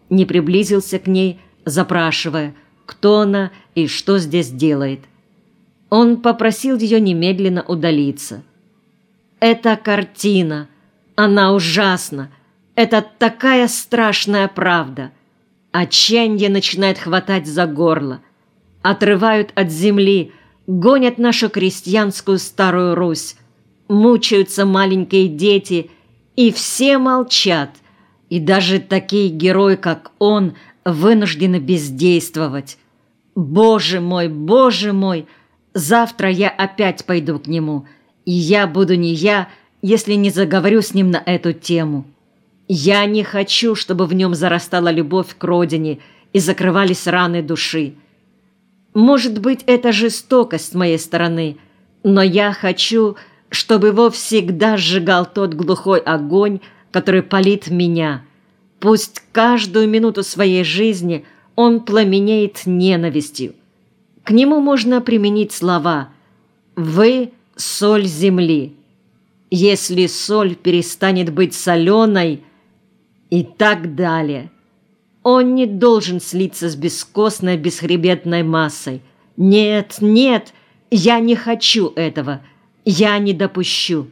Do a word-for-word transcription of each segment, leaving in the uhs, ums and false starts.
не приблизился к ней, запрашивая, кто она и что здесь делает. Он попросил ее немедленно удалиться. «Эта картина, она ужасна, это такая страшная правда». Отчаяние начинает хватать за горло. Отрывают от земли, гонят нашу крестьянскую старую Русь. Мучаются маленькие дети, и все молчат. И даже такие герои, как он, вынуждены бездействовать. Боже мой, боже мой, завтра я опять пойду к нему, и я буду не я, если не заговорю с ним на эту тему. Я не хочу, чтобы в нем зарастала любовь к родине и закрывались раны души. Может быть, это жестокость с моей стороны, но я хочу, чтобы его всегда сжигал тот глухой огонь, который палит меня. Пусть каждую минуту своей жизни он пламенеет ненавистью. К нему можно применить слова «Вы – соль земли». Если соль перестанет быть соленой, и так далее. Он не должен слиться с бескостной, бесхребетной массой. Нет, нет, я не хочу этого. Я не допущу.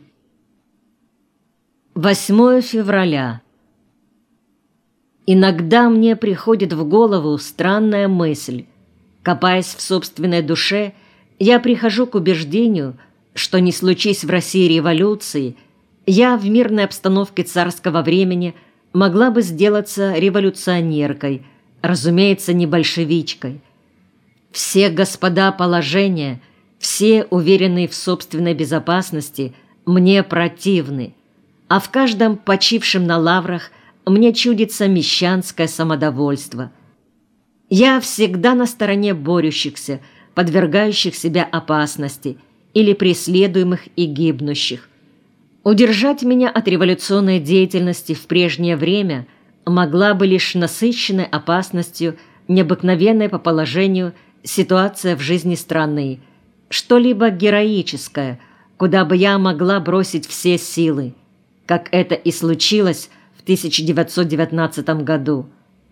восьмое февраля. Иногда мне приходит в голову странная мысль. Копаясь в собственной душе, я прихожу к убеждению, что не случись в России революции, я в мирной обстановке царского времени могла бы сделаться революционеркой, разумеется, не большевичкой. Все господа положения, все уверенные в собственной безопасности, мне противны, а в каждом почившем на лаврах мне чудится мещанское самодовольство. Я всегда на стороне борющихся, подвергающих себя опасности или преследуемых и гибнущих. Удержать меня от революционной деятельности в прежнее время могла бы лишь насыщенной опасностью, необыкновенной по положению ситуация в жизни страны, что-либо героическое, куда бы я могла бросить все силы, как это и случилось в тысяча девятьсот девятнадцатом году.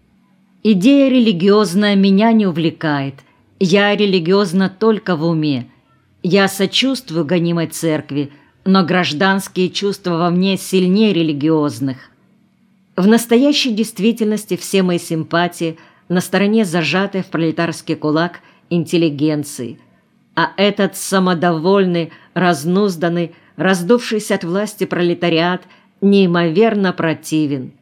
Идея религиозная меня не увлекает, я религиозна только в уме. Я сочувствую гонимой церкви, но гражданские чувства во мне сильнее религиозных. В настоящей действительности все мои симпатии на стороне зажатой в пролетарский кулак интеллигенции, а этот самодовольный, разнузданный, раздувшийся от власти пролетариат неимоверно противен.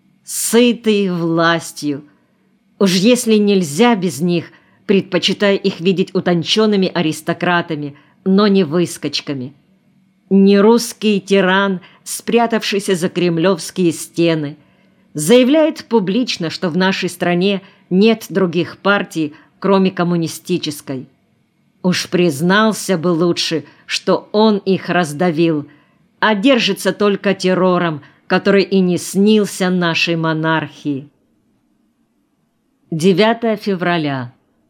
Сытый властью. Уж если нельзя без них, предпочитаю их видеть утонченными аристократами, но не выскочками. Не русский тиран, спрятавшийся за кремлевские стены, заявляет публично, что в нашей стране нет других партий, кроме коммунистической. Уж признался бы лучше, что он их раздавил, а держится только террором, который и не снился нашей монархии. девятое февраля.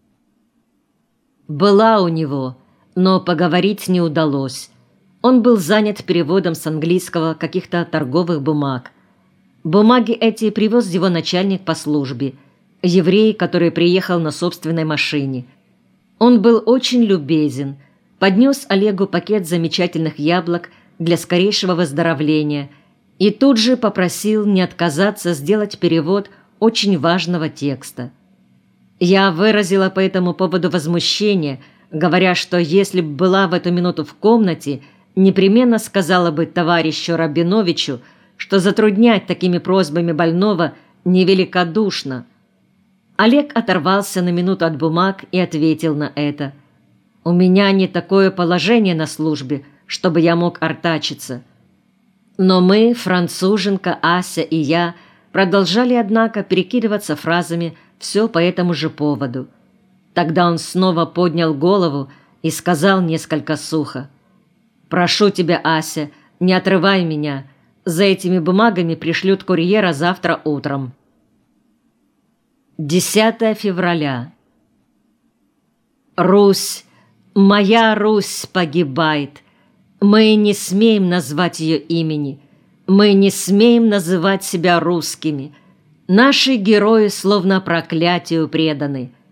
Была у него, но поговорить не удалось. Он был занят переводом с английского каких-то торговых бумаг. Бумаги эти привез его начальник по службе, еврей, который приехал на собственной машине. Он был очень любезен, поднес Олегу пакет замечательных яблок для скорейшего выздоровления и тут же попросил не отказаться сделать перевод очень важного текста. Я выразила по этому поводу возмущение, говоря, что если бы была в эту минуту в комнате, непременно сказала бы товарищу Рабиновичу, что затруднять такими просьбами больного невеликодушно. Олег оторвался на минуту от бумаг и ответил на это. «У меня не такое положение на службе, чтобы я мог артачиться». Но мы, француженка, Ася и я, продолжали, однако, перекидываться фразами все по этому же поводу. Тогда он снова поднял голову и сказал несколько сухо: «Прошу тебя, Ася, не отрывай меня. За этими бумагами пришлют курьера завтра утром». десятое февраля. Русь, моя Русь погибает. Мы не смеем назвать ее имени. Мы не смеем называть себя русскими. Наши герои словно проклятию преданы.